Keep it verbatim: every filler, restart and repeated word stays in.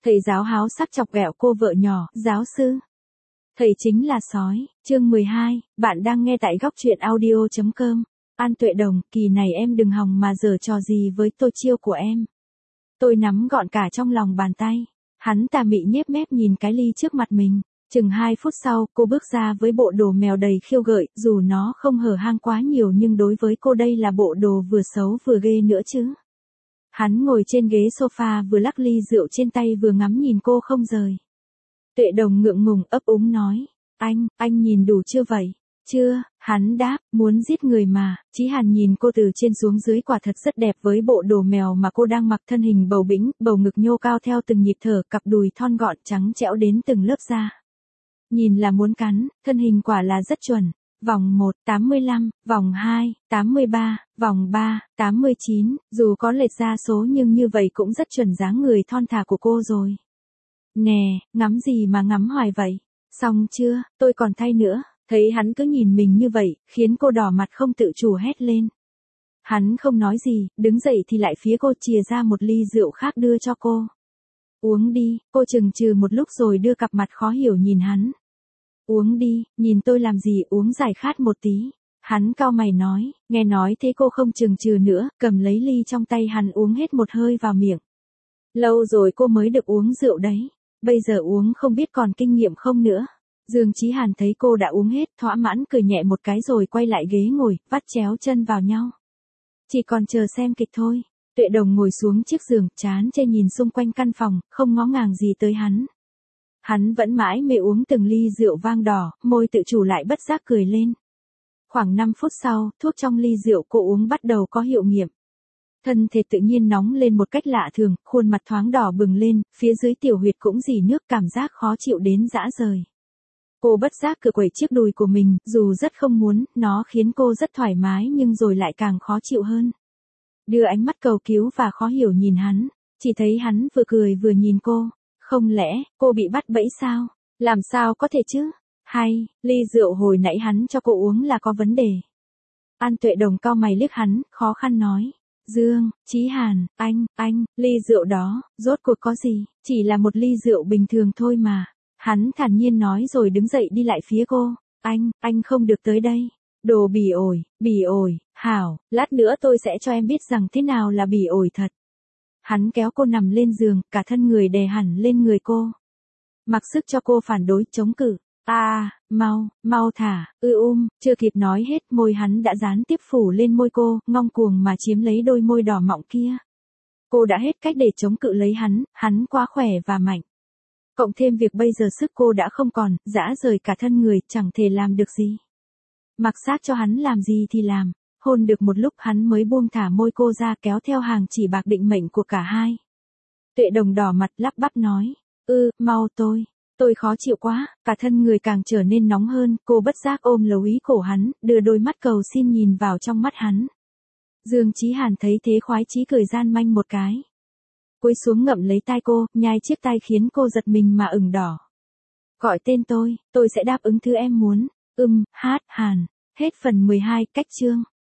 Thầy giáo háo sắc chọc ghẹo cô vợ nhỏ, giáo sư. Thầy chính là sói, chương mười hai, bạn đang nghe tại góc truyện audio chấm com. An Tuệ Đồng, kỳ này em đừng hòng mà giở trò gì với tôi chiêu của em. Tôi nắm gọn cả trong lòng bàn tay. Hắn tà mị nhếch mép nhìn cái ly trước mặt mình. Chừng hai phút sau, cô bước ra với bộ đồ mèo đầy khiêu gợi, dù nó không hở hang quá nhiều nhưng đối với cô đây là bộ đồ vừa xấu vừa ghê nữa chứ. Hắn ngồi trên ghế sofa vừa lắc ly rượu trên tay vừa ngắm nhìn cô không rời. Tuệ Đồng ngượng ngùng ấp úng nói, anh, anh nhìn đủ chưa vậy? Chưa, hắn đáp, muốn giết người mà. Chí Hàn nhìn cô từ trên xuống dưới quả thật rất đẹp với bộ đồ mèo mà cô đang mặc, thân hình bầu bĩnh, bầu ngực nhô cao theo từng nhịp thở, cặp đùi thon gọn trắng trẻo đến từng lớp da. Nhìn là muốn cắn, thân hình quả là rất chuẩn. Vòng một, tám mươi lăm, vòng hai, tám mươi ba, vòng ba, tám mươi chín, dù có lệch ra số nhưng như vậy cũng rất chuẩn dáng người thon thả của cô rồi. Nè, ngắm gì mà ngắm hoài vậy? Xong chưa, tôi còn thay nữa. Thấy hắn cứ nhìn mình như vậy, khiến cô đỏ mặt không tự chủ hét lên. Hắn không nói gì, đứng dậy thì lại phía cô chìa ra một ly rượu khác đưa cho cô. Uống đi, cô chừng chừ một lúc rồi đưa cặp mặt khó hiểu nhìn hắn. Uống đi, nhìn tôi làm gì, uống giải khát một tí. Hắn cau mày nói, nghe nói thế cô không chừng chừ nữa, cầm lấy ly trong tay hắn uống hết một hơi vào miệng. Lâu rồi cô mới được uống rượu đấy, bây giờ uống không biết còn kinh nghiệm không nữa. Dương Chí Hàn thấy cô đã uống hết, thỏa mãn cười nhẹ một cái rồi quay lại ghế ngồi, vắt chéo chân vào nhau. Chỉ còn chờ xem kịch thôi. Tuệ Đồng ngồi xuống chiếc giường, chán chê nhìn xung quanh căn phòng, không ngó ngàng gì tới hắn. Hắn vẫn mãi mê uống từng ly rượu vang đỏ, môi tự chủ lại bất giác cười lên. Khoảng năm phút sau, thuốc trong ly rượu cô uống bắt đầu có hiệu nghiệm. Thân thể tự nhiên nóng lên một cách lạ thường, khuôn mặt thoáng đỏ bừng lên, phía dưới tiểu huyệt cũng rỉ nước, cảm giác khó chịu đến dã rời. Cô bất giác cựa quẩy chiếc đùi của mình, dù rất không muốn, nó khiến cô rất thoải mái nhưng rồi lại càng khó chịu hơn. Đưa ánh mắt cầu cứu và khó hiểu nhìn hắn, chỉ thấy hắn vừa cười vừa nhìn cô. Không lẽ, cô bị bắt bẫy sao? Làm sao có thể chứ? Hay, ly rượu hồi nãy hắn cho cô uống là có vấn đề. An Tuệ Đồng cau mày liếc hắn, khó khăn nói. Dương, Chí Hàn, anh, anh, ly rượu đó, rốt cuộc có gì? Chỉ là một ly rượu bình thường thôi mà. Hắn thản nhiên nói rồi đứng dậy đi lại phía cô. Anh, anh không được tới đây. Đồ bỉ ổi, bỉ ổi, hảo, lát nữa tôi sẽ cho em biết rằng thế nào là bỉ ổi thật. Hắn kéo cô nằm lên giường, cả thân người đè hẳn lên người cô. Mặc sức cho cô phản đối, chống cự. À, mau, mau thả, ư um, chưa kịp nói hết, môi hắn đã gián tiếp phủ lên môi cô, ngông cuồng mà chiếm lấy đôi môi đỏ mọng kia. Cô đã hết cách để chống cự lấy hắn, hắn quá khỏe và mạnh. Cộng thêm việc bây giờ sức cô đã không còn, dã rời cả thân người, chẳng thể làm được gì. Mặc xác cho hắn làm gì thì làm. Hôn được một lúc hắn mới buông thả môi cô ra, kéo theo hàng chỉ bạc định mệnh của cả hai. Tuệ Đồng đỏ mặt lắp bắp nói, ư, mau tôi, tôi khó chịu quá, cả thân người càng trở nên nóng hơn, cô bất giác ôm lấy ý cổ hắn, đưa đôi mắt cầu xin nhìn vào trong mắt hắn. Dương Chí Hàn thấy thế khoái chí cười gian manh một cái. Cúi xuống ngậm lấy tai cô, nhai chiếc tai khiến cô giật mình mà ửng đỏ. Gọi tên tôi, tôi sẽ đáp ứng thứ em muốn. Ừm, hát, Hàn. Hết phần mười hai, cách chương.